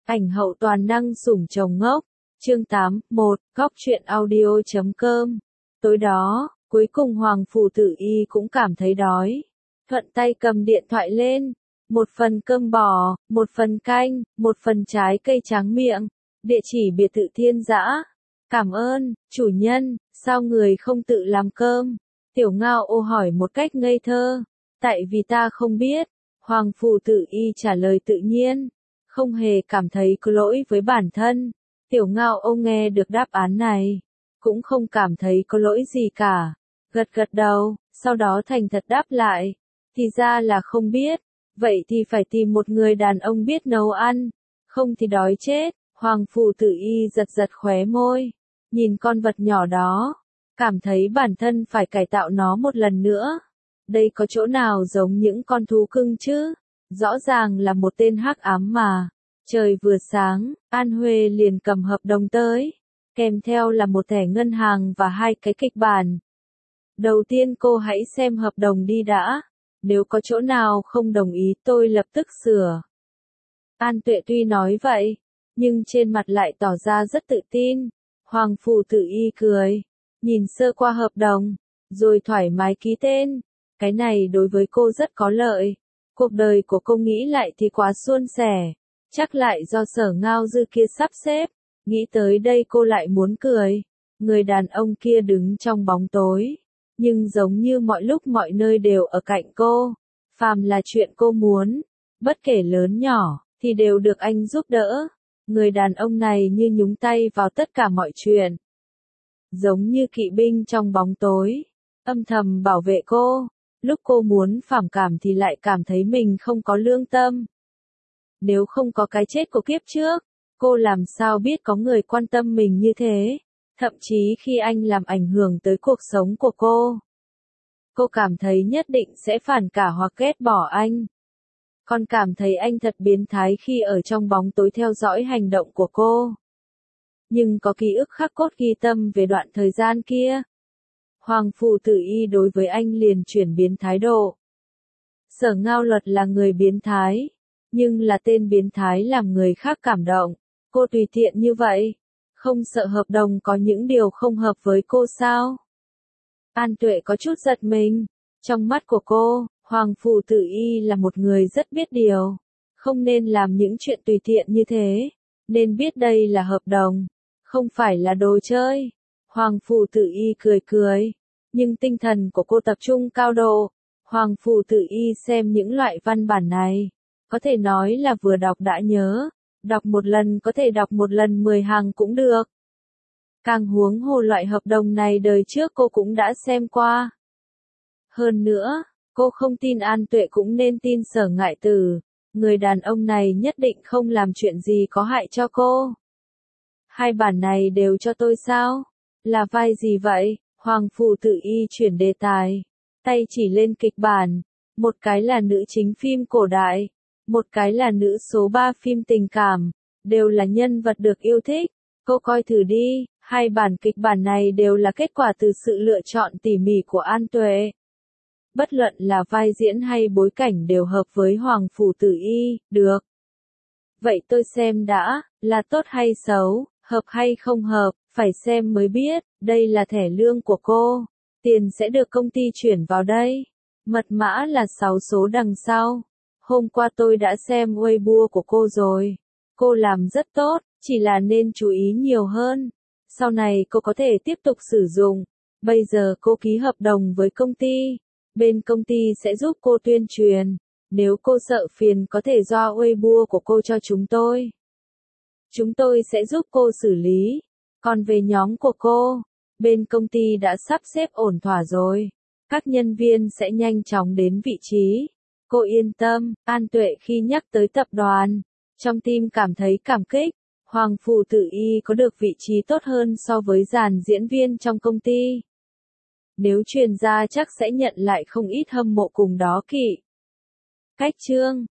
Ảnh hậu toàn năng sủng chồng ngốc. Chương 8, 1, Góc truyện audio.com. Tối đó, cuối cùng Hoàng Phủ Tử Y cũng cảm thấy đói. Thuận tay cầm điện thoại lên. Một phần cơm bò, một phần canh, một phần trái cây tráng miệng. Địa chỉ biệt thự Thiên Dã. Cảm ơn, chủ nhân, sao người không tự làm cơm? Tiểu Ngao Ô hỏi một cách ngây thơ. Tại vì ta không biết. Hoàng Phủ Tử Y trả lời tự nhiên. Không hề cảm thấy có lỗi với bản thân. Tiểu Ngao Ô nghe được đáp án này. Cũng không cảm thấy có lỗi gì cả. Gật gật đầu, sau đó thành thật đáp lại. Thì ra là không biết. Vậy thì phải tìm một người đàn ông biết nấu ăn. Không thì đói chết. Hoàng Phủ Tử Y giật giật khóe môi. Nhìn con vật nhỏ đó. Cảm thấy bản thân phải cải tạo nó một lần nữa. Đây có chỗ nào giống những con thú cưng chứ? Rõ ràng là một tên hắc ám mà. Trời vừa sáng, An Huê liền cầm hợp đồng tới. Kèm theo là một thẻ ngân hàng và 2 cái kịch bản. Đầu tiên cô hãy xem hợp đồng đi đã. Nếu có chỗ nào không đồng ý tôi lập tức sửa. An Tuệ tuy nói vậy, nhưng trên mặt lại tỏ ra rất tự tin. Hoàng Phủ Tử Y cười. Nhìn sơ qua hợp đồng, rồi thoải mái ký tên. Cái này đối với cô rất có lợi. Cuộc đời của cô nghĩ lại thì quá suôn sẻ. Chắc lại do Sở Ngao Dư kia sắp xếp. Nghĩ tới đây cô lại muốn cười. Người đàn ông kia đứng trong bóng tối. Nhưng giống như mọi lúc mọi nơi đều ở cạnh cô. Phàm là chuyện cô muốn. Bất kể lớn nhỏ, thì đều được anh giúp đỡ. Người đàn ông này như nhúng tay vào tất cả mọi chuyện. Giống như kỵ binh trong bóng tối. Âm thầm bảo vệ cô. Lúc cô muốn phản cảm thì lại cảm thấy mình không có lương tâm. Nếu không có cái chết của kiếp trước, cô làm sao biết có người quan tâm mình như thế. Thậm chí khi anh làm ảnh hưởng tới cuộc sống của cô cảm thấy nhất định sẽ phản cả hoặc ghét bỏ anh. Còn cảm thấy anh thật biến thái khi ở trong bóng tối theo dõi hành động của cô. Nhưng có ký ức khắc cốt ghi tâm về đoạn thời gian kia. Hoàng Phủ Tử Y đối với anh liền chuyển biến thái độ. Sở Ngao Luật là người biến thái, nhưng là tên biến thái làm người khác cảm động. Cô tùy tiện như vậy, không sợ hợp đồng có những điều không hợp với cô sao? An Tuệ có chút giật mình. Trong mắt của cô, Hoàng Phủ Tử Y là một người rất biết điều. Không nên làm những chuyện tùy tiện như thế. Nên biết đây là hợp đồng, không phải là đồ chơi. Hoàng Phủ Tử Y cười cười. Nhưng tinh thần của cô tập trung cao độ. Hoàng Phủ Tử Y xem những loại văn bản này. Có thể nói là vừa đọc đã nhớ. Đọc một lần có thể đọc một lần 10 hàng cũng được. Càng huống hồ loại hợp đồng này đời trước cô cũng đã xem qua. Hơn nữa, cô không tin An Tuệ cũng nên tin Sở Ngại Tử. Người đàn ông này nhất định không làm chuyện gì có hại cho cô. 2 bản này đều cho tôi sao? Là vai gì vậy? Hoàng Phủ Tử Y chuyển đề tài. Tay chỉ lên kịch bản. Một cái là nữ chính phim cổ đại. Một cái là nữ số 3 phim tình cảm. Đều là nhân vật được yêu thích. Cô coi thử đi. 2 bản kịch bản này đều là kết quả từ sự lựa chọn tỉ mỉ của An Tuệ. Bất luận là vai diễn hay bối cảnh đều hợp với Hoàng Phủ Tử Y, được. Vậy tôi xem đã, là tốt hay xấu, hợp hay không hợp, phải xem mới biết, đây là thẻ lương của cô. Tiền sẽ được công ty chuyển vào đây. Mật mã là 6 số đằng sau. Hôm qua tôi đã xem Weibo của cô rồi. Cô làm rất tốt, chỉ là nên chú ý nhiều hơn. Sau này cô có thể tiếp tục sử dụng. Bây giờ cô ký hợp đồng với công ty. Bên công ty sẽ giúp cô tuyên truyền. Nếu cô sợ phiền có thể do Weibo của cô cho chúng tôi. Chúng tôi sẽ giúp cô xử lý. Còn về nhóm của cô, bên công ty đã sắp xếp ổn thỏa rồi. Các nhân viên sẽ nhanh chóng đến vị trí. Cô yên tâm. An Tuệ khi nhắc tới tập đoàn, trong tim cảm thấy cảm kích. Hoàng Phủ Tử Y có được vị trí tốt hơn so với dàn diễn viên trong công ty. Nếu truyền ra chắc sẽ nhận lại không ít hâm mộ cùng đó kỵ. Cách chương